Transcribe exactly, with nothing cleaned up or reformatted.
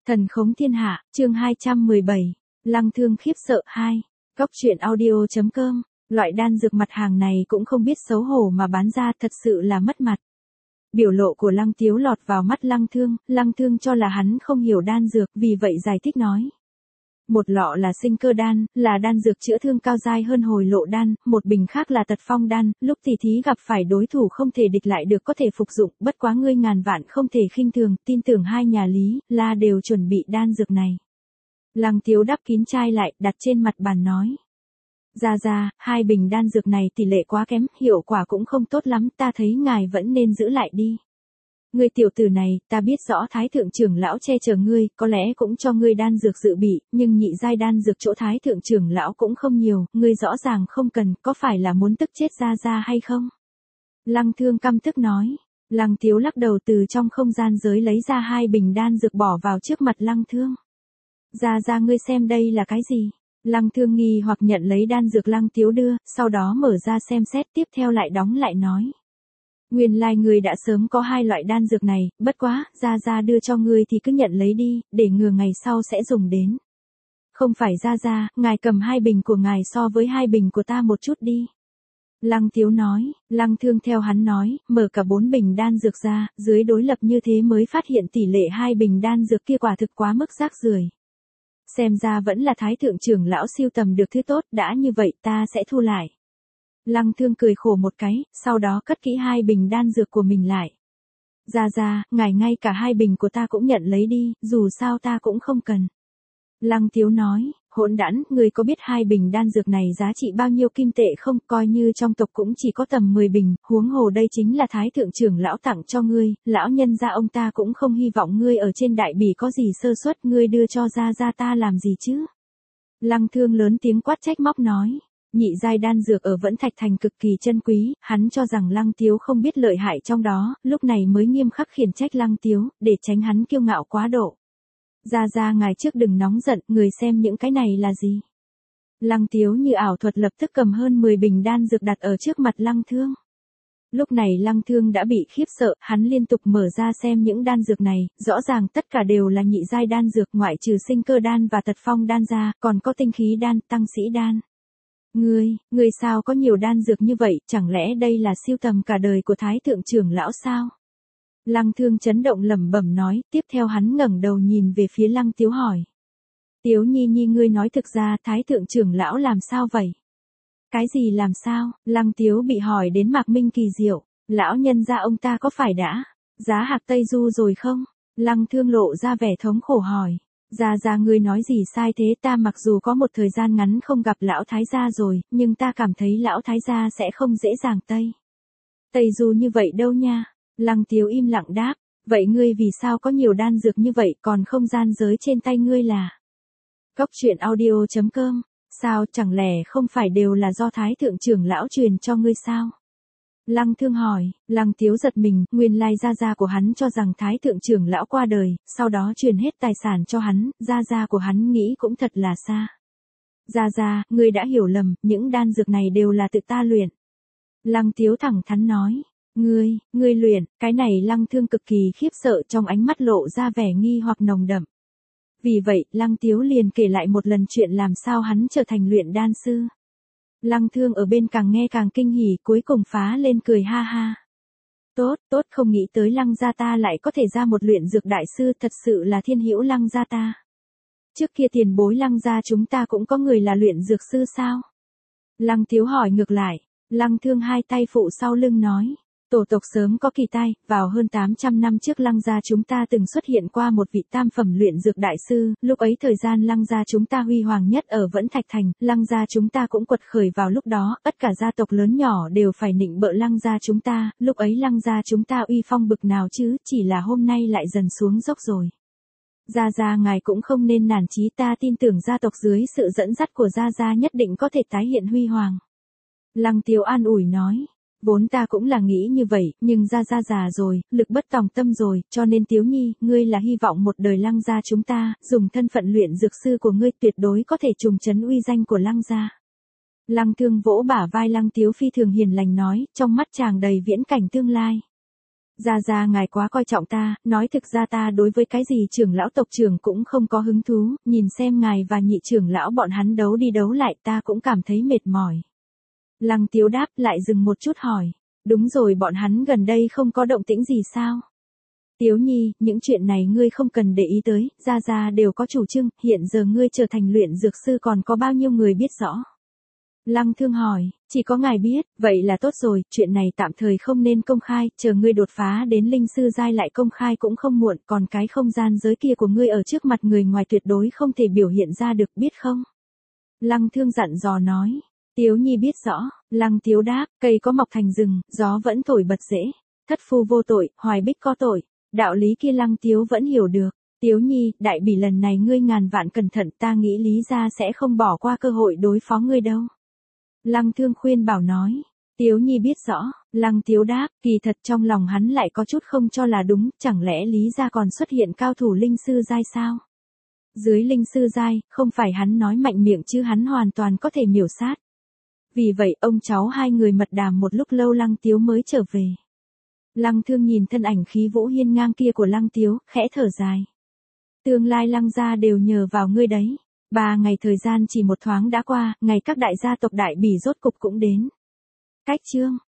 Thần khống thiên hạ, chương hai trăm mười bảy, Lăng Thương khiếp sợ hai. Góc truyện audio chấm com, loại đan dược mặt hàng này cũng không biết xấu hổ mà bán ra, thật sự là mất mặt. Biểu lộ của Lăng Tiếu lọt vào mắt Lăng Thương, Lăng Thương cho là hắn không hiểu đan dược, vì vậy giải thích nói. Một lọ là sinh cơ đan, là đan dược chữa thương cao giai hơn hồi lộ đan, một bình khác là tật phong đan, lúc tỉ thí gặp phải đối thủ không thể địch lại được có thể phục dụng, bất quá ngươi ngàn vạn không thể khinh thường, tin tưởng hai nhà Lý, La đều chuẩn bị đan dược này. Lăng Tiếu đắp kín chai lại, đặt trên mặt bàn nói. Ra ra, hai bình đan dược này tỷ lệ quá kém, hiệu quả cũng không tốt lắm, ta thấy ngài vẫn nên giữ lại đi. Ngươi tiểu tử này, ta biết rõ Thái Thượng trưởng lão che chở ngươi, có lẽ cũng cho ngươi đan dược dự bị, nhưng nhị giai đan dược chỗ Thái Thượng trưởng lão cũng không nhiều, ngươi rõ ràng không cần, có phải là muốn tức chết ra ra hay không? Lăng Thương căm tức nói. Lăng Tiếu lắc đầu từ trong không gian giới lấy ra hai bình đan dược bỏ vào trước mặt Lăng Thương. Ra ra ngươi xem đây là cái gì? Lăng Thương nghi hoặc nhận lấy đan dược Lăng Tiếu đưa, sau đó mở ra xem xét tiếp theo lại đóng lại nói. Nguyên lai like ngươi đã sớm có hai loại đan dược này, bất quá, ra ra đưa cho ngươi thì cứ nhận lấy đi, để ngừa ngày sau sẽ dùng đến. Không phải ra ra, ngài cầm hai bình của ngài so với hai bình của ta một chút đi. Lăng Tiếu nói, Lăng Thương theo hắn nói, mở cả bốn bình đan dược ra, dưới đối lập như thế mới phát hiện tỷ lệ hai bình đan dược kia quả thực quá mức rác rưởi. Xem ra vẫn là Thái Thượng trưởng lão siêu tầm được thứ tốt, đã như vậy ta sẽ thu lại. Lăng Thương cười khổ một cái, sau đó cất kỹ hai bình đan dược của mình lại. Ra ra, ngài ngay cả hai bình của ta cũng nhận lấy đi, dù sao ta cũng không cần. Lăng Tiếu nói, hỗn đản, ngươi có biết hai bình đan dược này giá trị bao nhiêu kim tệ không, coi như trong tộc cũng chỉ có tầm mười bình, huống hồ đây chính là Thái Thượng trưởng lão tặng cho ngươi, lão nhân gia ông ta cũng không hy vọng ngươi ở trên đại bỉ có gì sơ suất, ngươi đưa cho ra ra ta làm gì chứ. Lăng Thương lớn tiếng quát trách móc nói. Nhị giai đan dược ở Vẫn Thạch Thành cực kỳ chân quý, hắn cho rằng Lăng Tiếu không biết lợi hại trong đó, lúc này mới nghiêm khắc khiển trách Lăng Tiếu, để tránh hắn kiêu ngạo quá độ. Ra ra ngài trước đừng nóng giận, người xem những cái này là gì. Lăng Tiếu như ảo thuật lập tức cầm hơn mười bình đan dược đặt ở trước mặt Lăng Thương. Lúc này Lăng Thương đã bị khiếp sợ, hắn liên tục mở ra xem những đan dược này, rõ ràng tất cả đều là nhị giai đan dược ngoại trừ sinh cơ đan và tật phong đan ra, còn có tinh khí đan, tăng sĩ đan. Ngươi, ngươi sao có nhiều đan dược như vậy, chẳng lẽ đây là siêu tầm cả đời của Thái Thượng trưởng lão sao? Lăng Thương chấn động lẩm bẩm nói, tiếp theo hắn ngẩng đầu nhìn về phía Lăng Tiếu hỏi. Tiếu Nhi Nhi ngươi nói thực ra Thái Thượng trưởng lão làm sao vậy? Cái gì làm sao? Lăng Tiếu bị hỏi đến mạc minh kỳ diệu, lão nhân gia ông ta có phải đã giá hạc Tây Du rồi không? Lăng Thương lộ ra vẻ thống khổ hỏi. Ra ra ngươi nói gì sai thế, ta mặc dù có một thời gian ngắn không gặp lão thái gia rồi, nhưng ta cảm thấy lão thái gia sẽ không dễ dàng Tây. Tây Du như vậy đâu nha. Lăng Tiếu im lặng đáp, vậy ngươi vì sao có nhiều đan dược như vậy còn không gian giới trên tay ngươi là? Góc truyện audio chấm com, sao chẳng lẽ không phải đều là do Thái Thượng trưởng lão truyền cho ngươi sao? Lăng Thương hỏi, Lăng Tiếu giật mình, nguyên lai gia gia của hắn cho rằng Thái Thượng trưởng lão qua đời, sau đó truyền hết tài sản cho hắn, gia gia của hắn nghĩ cũng thật là xa. Gia gia, ngươi đã hiểu lầm, những đan dược này đều là tự ta luyện. Lăng Tiếu thẳng thắn nói, ngươi, ngươi luyện, cái này Lăng Thương cực kỳ khiếp sợ, trong ánh mắt lộ ra vẻ nghi hoặc nồng đậm. Vì vậy, Lăng Tiếu liền kể lại một lần chuyện làm sao hắn trở thành luyện đan sư. Lăng Thương ở bên càng nghe càng kinh hỉ, cuối cùng phá lên cười ha ha. Tốt, tốt, không nghĩ tới Lăng gia ta lại có thể ra một luyện dược đại sư, thật sự là thiên hữu Lăng gia ta. Trước kia tiền bối Lăng gia chúng ta cũng có người là luyện dược sư sao? Lăng Tiếu hỏi ngược lại. Lăng Thương hai tay phụ sau lưng nói. Tổ tộc sớm có kỳ tai, vào hơn tám trăm năm trước Lăng gia chúng ta từng xuất hiện qua một vị tam phẩm luyện dược đại sư, lúc ấy thời gian Lăng gia chúng ta huy hoàng nhất ở Vẫn Thạch Thành, Lăng gia chúng ta cũng quật khởi vào lúc đó, tất cả gia tộc lớn nhỏ đều phải nịnh bợ Lăng gia chúng ta, lúc ấy Lăng gia chúng ta uy phong bực nào chứ, chỉ là hôm nay lại dần xuống dốc rồi. Gia Gia ngài cũng không nên nản chí, ta tin tưởng gia tộc dưới sự dẫn dắt của Gia Gia nhất định có thể tái hiện huy hoàng. Lăng Tiếu an ủi nói. Vốn ta cũng là nghĩ như vậy, nhưng Gia Gia già rồi, lực bất tòng tâm rồi, cho nên Tiếu Nhi, ngươi là hy vọng một đời Lăng gia chúng ta, dùng thân phận luyện dược sư của ngươi tuyệt đối có thể trùng trấn uy danh của Lăng gia. Lăng Thương vỗ bả vai Lăng Tiếu phi thường hiền lành nói, trong mắt chàng đầy viễn cảnh tương lai. Gia Gia ngài quá coi trọng ta, nói thực ra ta đối với cái gì trưởng lão tộc trưởng cũng không có hứng thú, nhìn xem ngài và nhị trưởng lão bọn hắn đấu đi đấu lại ta cũng cảm thấy mệt mỏi. Lăng Tiếu đáp lại dừng một chút hỏi, đúng rồi bọn hắn gần đây không có động tĩnh gì sao? Tiếu Nhi, những chuyện này ngươi không cần để ý tới, Gia Gia đều có chủ trương, hiện giờ ngươi trở thành luyện dược sư còn có bao nhiêu người biết rõ? Lăng Thương hỏi, chỉ có ngài biết, vậy là tốt rồi, chuyện này tạm thời không nên công khai, chờ ngươi đột phá đến linh sư giai lại công khai cũng không muộn, còn cái không gian giới kia của ngươi ở trước mặt người ngoài tuyệt đối không thể biểu hiện ra được, biết không? Lăng Thương dặn dò nói, Tiếu Nhi biết rõ, Lăng Tiếu đáp, cây có mọc thành rừng, gió vẫn thổi bật rễ, thất phu vô tội, hoài bích có tội, đạo lý kia Lăng Tiếu vẫn hiểu được. Tiếu Nhi, đại bỉ lần này ngươi ngàn vạn cẩn thận, ta nghĩ Lý gia sẽ không bỏ qua cơ hội đối phó ngươi đâu. Lăng Thương khuyên bảo nói, Tiếu Nhi biết rõ, Lăng Tiếu đáp, kỳ thật trong lòng hắn lại có chút không cho là đúng, chẳng lẽ Lý gia còn xuất hiện cao thủ linh sư giai sao? Dưới linh sư giai, không phải hắn nói mạnh miệng chứ hắn hoàn toàn có thể miểu sát. Vì vậy ông cháu hai người mật đàm một lúc lâu Lăng Tiếu mới trở về. Lăng Thương nhìn thân ảnh khí vũ hiên ngang kia của Lăng Tiếu, khẽ thở dài. Tương lai Lăng gia đều nhờ vào ngươi đấy. Ba ngày thời gian chỉ một thoáng đã qua, ngày các đại gia tộc đại bỉ rốt cục cũng đến. Cách chương